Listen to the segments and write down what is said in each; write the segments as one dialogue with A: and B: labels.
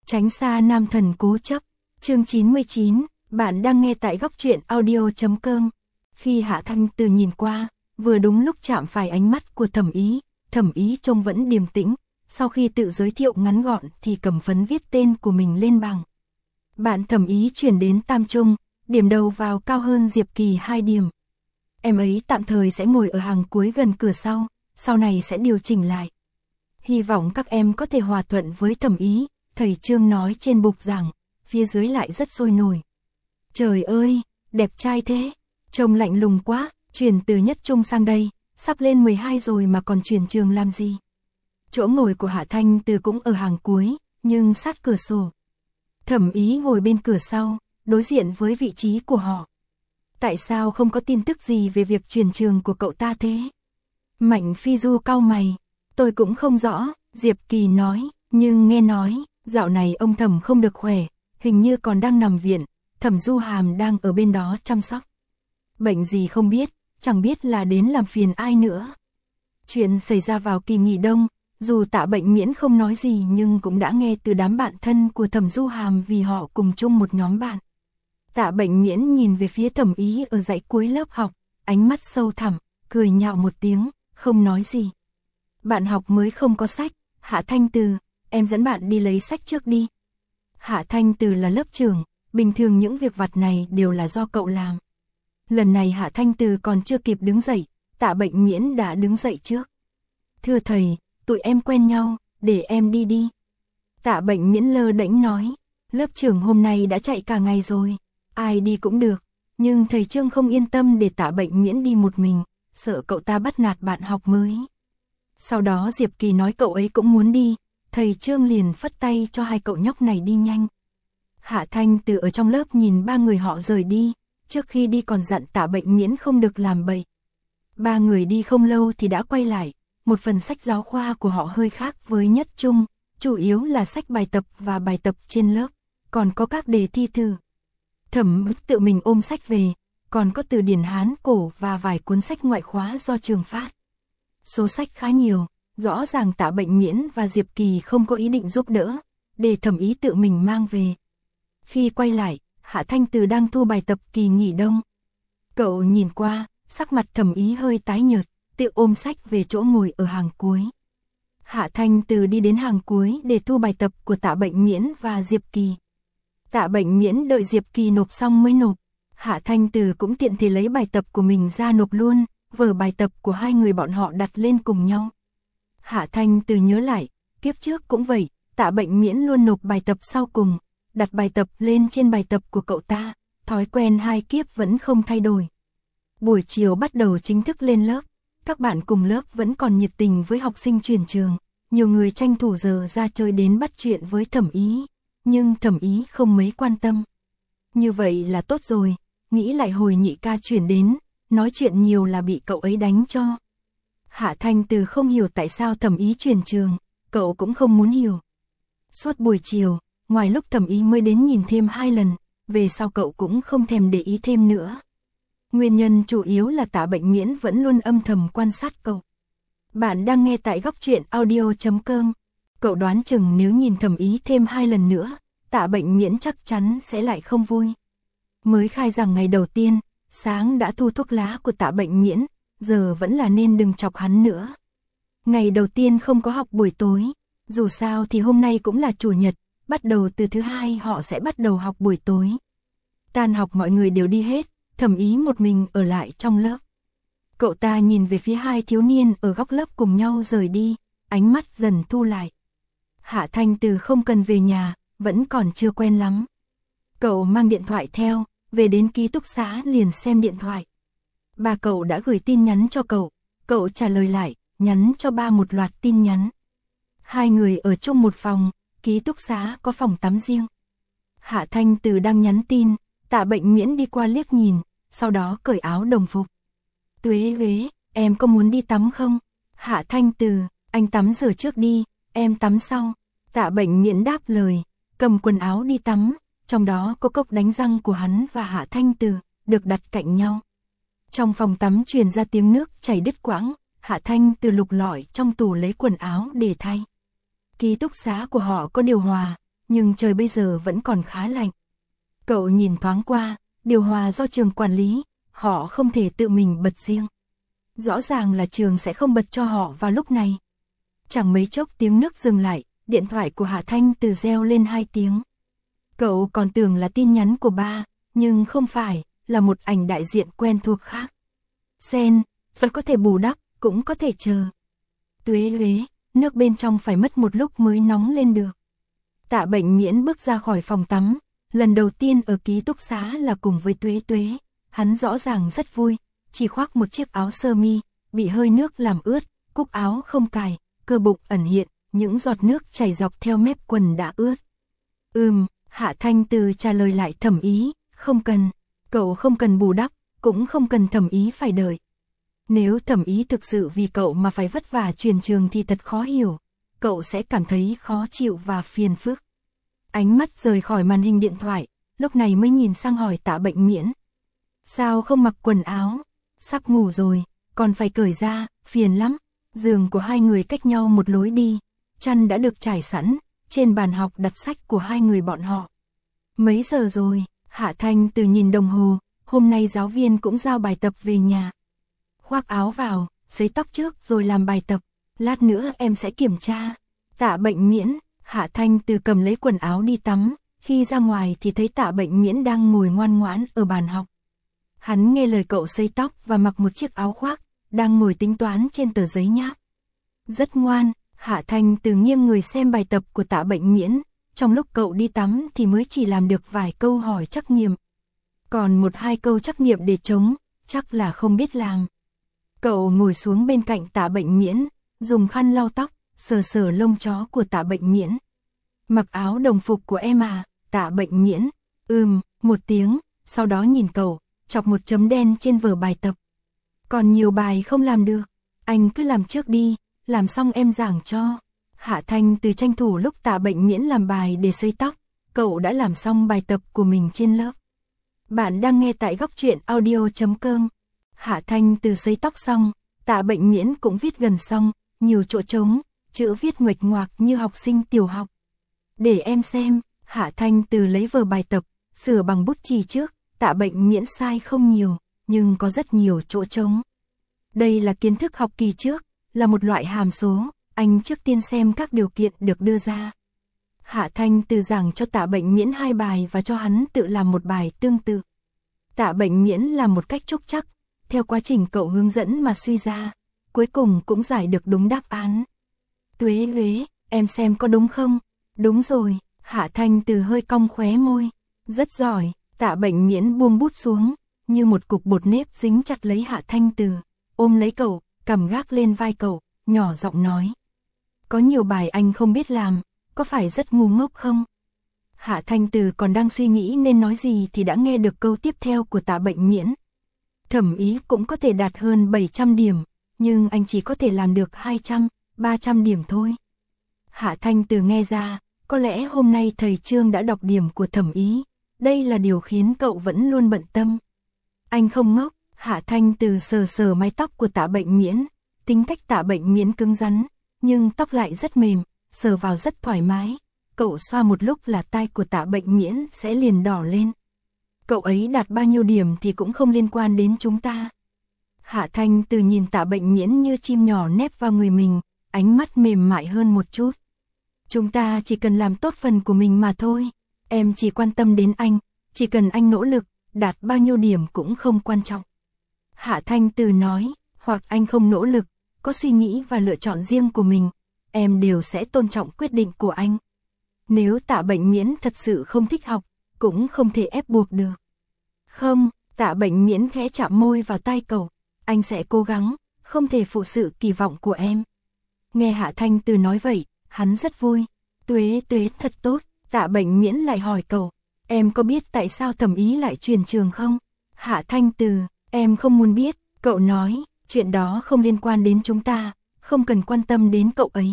A: Tránh xa nam thần cố chấp. Chương 99, bạn đang nghe tại góc truyện audio.com. Khi Hạ Thanh Từ nhìn qua, vừa đúng lúc chạm phải ánh mắt của Thẩm Ý trông vẫn điềm tĩnh, sau khi tự giới thiệu ngắn gọn thì cầm phấn viết tên của mình lên bảng. Bạn Thẩm Ý chuyển đến tam trung, điểm đầu vào cao hơn Diệp Kỳ 2 điểm. Em ấy tạm thời sẽ ngồi ở hàng cuối gần cửa sau này sẽ điều chỉnh lại. Hy vọng các em có thể hòa thuận với Thẩm Ý, thầy Trương nói trên bục giảng, phía dưới lại rất sôi nổi. Trời ơi, đẹp trai thế, trông lạnh lùng quá, chuyển từ nhất trung sang đây, sắp lên 12 rồi mà còn chuyển trường làm gì. Chỗ ngồi của Hạ Thanh Từ cũng ở hàng cuối, nhưng sát cửa sổ. Thẩm Ý ngồi bên cửa sau, đối diện với vị trí của họ. Tại sao không có tin tức gì về việc chuyển trường của cậu ta thế? Mạnh Phi Du cau mày. Tôi cũng không rõ, Diệp Kỳ nói, nhưng nghe nói, dạo này ông Thẩm không được khỏe, hình như còn đang nằm viện, Thẩm Du Hàm đang ở bên đó chăm sóc. Bệnh gì không biết, chẳng biết là đến làm phiền ai nữa. Chuyện xảy ra vào kỳ nghỉ đông, dù Tạ Bệnh Miễn không nói gì nhưng cũng đã nghe từ đám bạn thân của Thẩm Du Hàm vì họ cùng chung một nhóm bạn. Tạ Bệnh Miễn nhìn về phía Thẩm Ý ở dãy cuối lớp học, ánh mắt sâu thẳm, cười nhạo một tiếng, không nói gì. Bạn học mới không có sách, Hạ Thanh Từ, em dẫn bạn đi lấy sách trước đi. Hạ Thanh Từ là lớp trưởng, bình thường những việc vặt này đều là do cậu làm. Lần này Hạ Thanh Từ còn chưa kịp đứng dậy, Tạ Bệnh Miễn đã đứng dậy trước. Thưa thầy, tụi em quen nhau, để em đi đi. Tạ Bệnh Miễn lơ đễnh nói, lớp trưởng hôm nay đã chạy cả ngày rồi, ai đi cũng được, nhưng thầy Trương không yên tâm để Tạ Bệnh Miễn đi một mình, sợ cậu ta bắt nạt bạn học mới. Sau đó Diệp Kỳ nói cậu ấy cũng muốn đi, thầy Trương liền phất tay cho hai cậu nhóc này đi nhanh. Hạ Thanh Từ ở trong lớp nhìn ba người họ rời đi, trước khi đi còn dặn Tạ Bệnh Miễn không được làm bậy. Ba người đi không lâu thì đã quay lại, một phần sách giáo khoa của họ hơi khác với nhất trung, chủ yếu là sách bài tập và bài tập trên lớp, còn có các đề thi thử. Thẩm tự mình ôm sách về, còn có từ điển Hán cổ và vài cuốn sách ngoại khóa do trường phát. Số sách khá nhiều, rõ ràng Tạ Bệnh Miễn và Diệp Kỳ không có ý định giúp đỡ, để Thẩm Ý tự mình mang về. Khi quay lại, Hạ Thanh Từ đang thu bài tập kỳ nghỉ đông. Cậu nhìn qua, sắc mặt Thẩm Ý hơi tái nhợt, tự ôm sách về chỗ ngồi ở hàng cuối. Hạ Thanh Từ đi đến hàng cuối để thu bài tập của Tạ Bệnh Miễn và Diệp Kỳ. Tạ Bệnh Miễn đợi Diệp Kỳ nộp xong mới nộp. Hạ Thanh Từ cũng tiện thể lấy bài tập của mình ra nộp luôn, vở bài tập của hai người bọn họ đặt lên cùng nhau. Hạ Thanh Từ nhớ lại, kiếp trước cũng vậy, Tạ Bệnh Miễn luôn nộp bài tập sau cùng, đặt bài tập lên trên bài tập của cậu ta, thói quen hai kiếp vẫn không thay đổi. Buổi chiều bắt đầu chính thức lên lớp, các bạn cùng lớp vẫn còn nhiệt tình với học sinh chuyển trường, nhiều người tranh thủ giờ ra chơi đến bắt chuyện với Thẩm Ý, nhưng Thẩm Ý không mấy quan tâm. Như vậy là tốt rồi, nghĩ lại hồi Nhị ca chuyển đến, nói chuyện nhiều là bị cậu ấy đánh cho. Hạ Thanh Từ không hiểu tại sao Thẩm Ý chuyển trường, cậu cũng không muốn hiểu. Suốt buổi chiều, ngoài lúc Thẩm Ý mới đến nhìn thêm 2 lần, về sau cậu cũng không thèm để ý thêm nữa. Nguyên nhân chủ yếu là Tạ Bệnh Miễn vẫn luôn âm thầm quan sát cậu. Bạn đang nghe tại góc truyện audio.com. Cậu đoán chừng nếu nhìn Thẩm Ý thêm 2 lần nữa, Tạ Bệnh Miễn chắc chắn sẽ lại không vui. Mới khai giảng ngày đầu tiên, sáng đã thu thuốc lá của Tạ Bệnh Miễn, giờ vẫn là nên đừng chọc hắn nữa. Ngày đầu tiên không có học buổi tối, dù sao thì hôm nay cũng là chủ nhật, bắt đầu từ thứ hai họ sẽ bắt đầu học buổi tối. Tan học mọi người đều đi hết, Thẩm Ý một mình ở lại trong lớp. Cậu ta nhìn về phía hai thiếu niên ở góc lớp cùng nhau rời đi, ánh mắt dần thu lại. Hạ Thanh Từ không cần về nhà, vẫn còn chưa quen lắm. Cậu mang điện thoại theo, về đến ký túc xá liền xem điện thoại. Ba cậu đã gửi tin nhắn cho cậu trả lời lại, nhắn cho ba một loạt tin nhắn. Hai người ở chung một phòng, ký túc xá có phòng tắm riêng. Hạ Thanh Từ đang nhắn tin, Tạ Bệnh Miễn đi qua liếc nhìn, sau đó cởi áo đồng phục. Tuế Huế, em có muốn đi tắm không? Hạ Thanh Từ, anh tắm rửa trước đi, em tắm sau. Tạ Bệnh Miễn đáp lời, cầm quần áo đi tắm, trong đó có cốc đánh răng của hắn và Hạ Thanh Từ, được đặt cạnh nhau. Trong phòng tắm truyền ra tiếng nước chảy đứt quãng, Hạ Thanh Từ lục lọi trong tủ lấy quần áo để thay. Ký túc xá của họ có điều hòa, nhưng trời bây giờ vẫn còn khá lạnh. Cậu nhìn thoáng qua, điều hòa do trường quản lý, họ không thể tự mình bật riêng. Rõ ràng là trường sẽ không bật cho họ vào lúc này. Chẳng mấy chốc tiếng nước dừng lại, điện thoại của Hạ Thanh Từ reo lên 2 tiếng. Cậu còn tưởng là tin nhắn của ba, nhưng không phải, là một ảnh đại diện quen thuộc khác. Sen, vẫn có thể bù đắp, cũng có thể chờ. Tuế Huế, nước bên trong phải mất một lúc mới nóng lên được. Tạ Bệnh Miễn bước ra khỏi phòng tắm, lần đầu tiên ở ký túc xá là cùng với Tuế Tuế, hắn rõ ràng rất vui, chỉ khoác một chiếc áo sơ mi, bị hơi nước làm ướt, cúc áo không cài, cơ bụng ẩn hiện, những giọt nước chảy dọc theo mép quần đã ướt. Hạ Thanh Từ trả lời lại Thẩm Ý, không cần, cậu không cần bù đắp, cũng không cần Thẩm Ý phải đợi. Nếu Thẩm Ý thực sự vì cậu mà phải vất vả chuyển trường thì thật khó hiểu, cậu sẽ cảm thấy khó chịu và phiền phức. Ánh mắt rời khỏi màn hình điện thoại, lúc này mới nhìn sang hỏi Tạ Bệnh Miễn. Sao không mặc quần áo? Sắp ngủ rồi, còn phải cởi ra, phiền lắm. Giường của hai người cách nhau một lối đi, chăn đã được trải sẵn, trên bàn học đặt sách của hai người bọn họ. Mấy giờ rồi? Hạ Thanh Từ nhìn đồng hồ, hôm nay giáo viên cũng giao bài tập về nhà. Khoác áo vào, sấy tóc trước rồi làm bài tập, lát nữa em sẽ kiểm tra. Tạ Bệnh Miễn, Hạ Thanh Từ cầm lấy quần áo đi tắm, khi ra ngoài thì thấy Tạ Bệnh Miễn đang ngồi ngoan ngoãn ở bàn học. Hắn nghe lời cậu sấy tóc và mặc một chiếc áo khoác, đang ngồi tính toán trên tờ giấy nháp. Rất ngoan, Hạ Thanh Từ nghiêng người xem bài tập của Tạ Bệnh Miễn, trong lúc cậu đi tắm thì mới chỉ làm được vài câu hỏi trắc nghiệm. Còn 1-2 câu trắc nghiệm để trống, chắc là không biết làm. Cậu ngồi xuống bên cạnh Tạ Bệnh Miễn, dùng khăn lau tóc, sờ sờ lông chó của Tạ Bệnh Miễn. Mặc áo đồng phục của em à? Tạ Bệnh Miễn, một tiếng, sau đó nhìn cậu, chọc một chấm đen trên vở bài tập. Còn nhiều bài không làm được, anh cứ làm trước đi, làm xong em giảng cho. Hạ Thanh Từ tranh thủ lúc Tạ Bệnh Miễn làm bài để sấy tóc, cậu đã làm xong bài tập của mình trên lớp. Bạn đang nghe tại góc truyện audio.com. Hạ Thanh Từ sấy tóc xong, Tạ Bệnh Miễn cũng viết gần xong, nhiều chỗ trống, chữ viết nguệch ngoạc như học sinh tiểu học. Để em xem, Hạ Thanh Từ lấy vở bài tập, sửa bằng bút chì trước, Tạ Bệnh Miễn sai không nhiều, nhưng có rất nhiều chỗ trống. Đây là kiến thức học kỳ trước, là một loại hàm số, anh trước tiên xem các điều kiện được đưa ra. Hạ Thanh Từ giảng cho Tạ Bệnh Miễn 2 bài và cho hắn tự làm một bài tương tự. Tạ Bệnh Miễn làm một cách trúc trắc, theo quá trình cậu hướng dẫn mà suy ra, cuối cùng cũng giải được đúng đáp án. Tuế Huế, em xem có đúng không? Đúng rồi, Hạ Thanh Từ hơi cong khóe môi. Rất giỏi, Tạ Bệnh Miễn buông bút xuống, như một cục bột nếp dính chặt lấy Hạ Thanh Từ, ôm lấy cậu, cầm gác lên vai cậu, nhỏ giọng nói. Có nhiều bài anh không biết làm, có phải rất ngu ngốc không? Hạ Thanh Từ còn đang suy nghĩ nên nói gì thì đã nghe được câu tiếp theo của Tạ Bệnh Miễn. Thẩm Ý cũng có thể đạt hơn 700 điểm, nhưng anh chỉ có thể làm được 200, 300 điểm thôi. Hạ Thanh Từ nghe ra, có lẽ hôm nay thầy Trương đã đọc điểm của Thẩm Ý, đây là điều khiến cậu vẫn luôn bận tâm. Anh không ngốc, Hạ Thanh Từ sờ sờ mái tóc của Tạ Bệnh Miễn, tính cách Tạ Bệnh Miễn cứng rắn, nhưng tóc lại rất mềm, sờ vào rất thoải mái. Cậu xoa một lúc là tai của Tạ Bệnh Miễn sẽ liền đỏ lên. Cậu ấy đạt bao nhiêu điểm thì cũng không liên quan đến chúng ta. Hạ Thanh Từ nhìn Tạ Bệnh Miễn như chim nhỏ nép vào người mình, ánh mắt mềm mại hơn một chút. Chúng ta chỉ cần làm tốt phần của mình mà thôi. Em chỉ quan tâm đến anh, chỉ cần anh nỗ lực, đạt bao nhiêu điểm cũng không quan trọng. Hạ Thanh Từ nói, hoặc anh không nỗ lực, có suy nghĩ và lựa chọn riêng của mình, em đều sẽ tôn trọng quyết định của anh. Nếu Tạ Bệnh Miễn thật sự không thích học, cũng không thể ép buộc được. Không, Tạ Bệnh Miễn khẽ chạm môi vào tai cậu, anh sẽ cố gắng, không thể phụ sự kỳ vọng của em. Nghe Hạ Thanh Từ nói vậy, hắn rất vui. Tuế Tuế thật tốt. Tạ Bệnh Miễn lại hỏi cậu, em có biết tại sao Thẩm Ý lại chuyển trường không? Hạ Thanh Từ, em không muốn biết, cậu nói, chuyện đó không liên quan đến chúng ta, không cần quan tâm đến cậu ấy.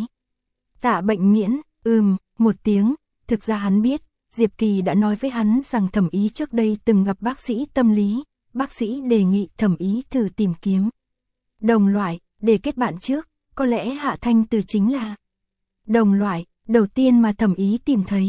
A: Tạ Bệnh Miễn, một tiếng, thực ra hắn biết, Diệp Kỳ đã nói với hắn rằng Thẩm Ý trước đây từng gặp bác sĩ tâm lý, bác sĩ đề nghị Thẩm Ý thử tìm kiếm đồng loại, để kết bạn trước, có lẽ Hạ Thanh Từ chính là đồng loại đầu tiên mà Thẩm Ý tìm thấy.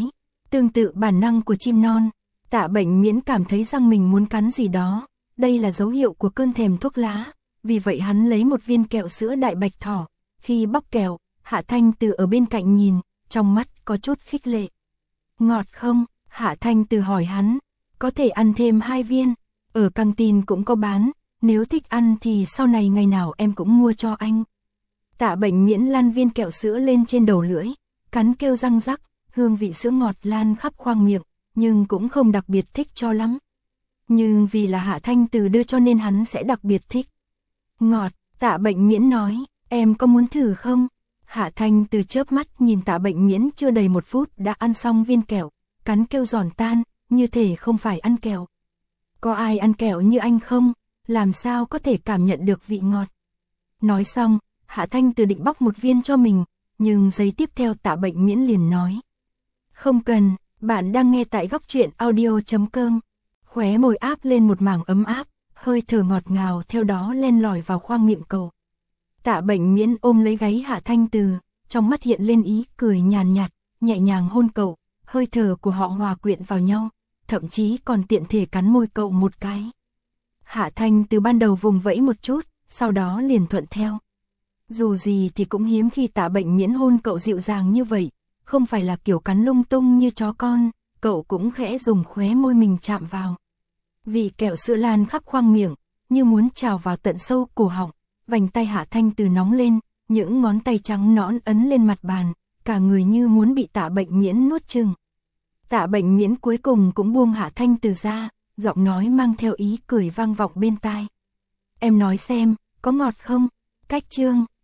A: Tương tự bản năng của chim non, Tạ Bệnh Miễn cảm thấy răng mình muốn cắn gì đó, đây là dấu hiệu của cơn thèm thuốc lá, vì vậy hắn lấy một viên kẹo sữa đại bạch thỏ, khi bóc kẹo, Hạ Thanh Từ ở bên cạnh nhìn, trong mắt có chút khích lệ. Ngọt không? Hạ Thanh Từ hỏi hắn, có thể ăn thêm 2 viên, ở căng tin cũng có bán, nếu thích ăn thì sau này ngày nào em cũng mua cho anh. Tạ Bệnh Miễn lăn viên kẹo sữa lên trên đầu lưỡi, cắn kêu răng rắc, hương vị sữa ngọt lan khắp khoang miệng, nhưng cũng không đặc biệt thích cho lắm. Nhưng vì là Hạ Thanh Từ đưa cho nên hắn sẽ đặc biệt thích. Ngọt, Tạ Bệnh Miễn nói, em có muốn thử không? Hạ Thanh Từ chớp mắt nhìn Tạ Bệnh Miễn chưa đầy 1 phút đã ăn xong viên kẹo, cắn kêu giòn tan, như thể không phải ăn kẹo. Có ai ăn kẹo như anh không? Làm sao có thể cảm nhận được vị ngọt? Nói xong, Hạ Thanh Từ định bóc một viên cho mình, nhưng giây tiếp theo Tạ Bệnh Miễn liền nói. Không cần, bạn đang nghe tại Góc Truyện Audio.com. Khóe môi áp lên một mảng ấm áp, hơi thở ngọt ngào theo đó len lỏi vào khoang miệng cậu. Tạ Bệnh Miễn ôm lấy gáy Hạ Thanh Từ, trong mắt hiện lên ý cười nhàn nhạt, nhẹ nhàng hôn cậu, hơi thở của họ hòa quyện vào nhau, thậm chí còn tiện thể cắn môi cậu một cái. Hạ Thanh Từ ban đầu vùng vẫy một chút, sau đó liền thuận theo. Dù gì thì cũng hiếm khi Tạ Bệnh Miễn hôn cậu dịu dàng như vậy, không phải là kiểu cắn lung tung như chó con, cậu cũng khẽ dùng khóe môi mình chạm vào. Vị kẹo sữa lan khắp khoang miệng, như muốn trào vào tận sâu cổ họng, vành tay Hạ Thanh Từ nóng lên, những ngón tay trắng nõn ấn lên mặt bàn, cả người như muốn bị Tạ Bệnh Miễn nuốt chửng. Tạ Bệnh Miễn cuối cùng cũng buông Hạ Thanh Từ ra, giọng nói mang theo ý cười vang vọng bên tai. Em nói xem, có ngọt không? Cách chương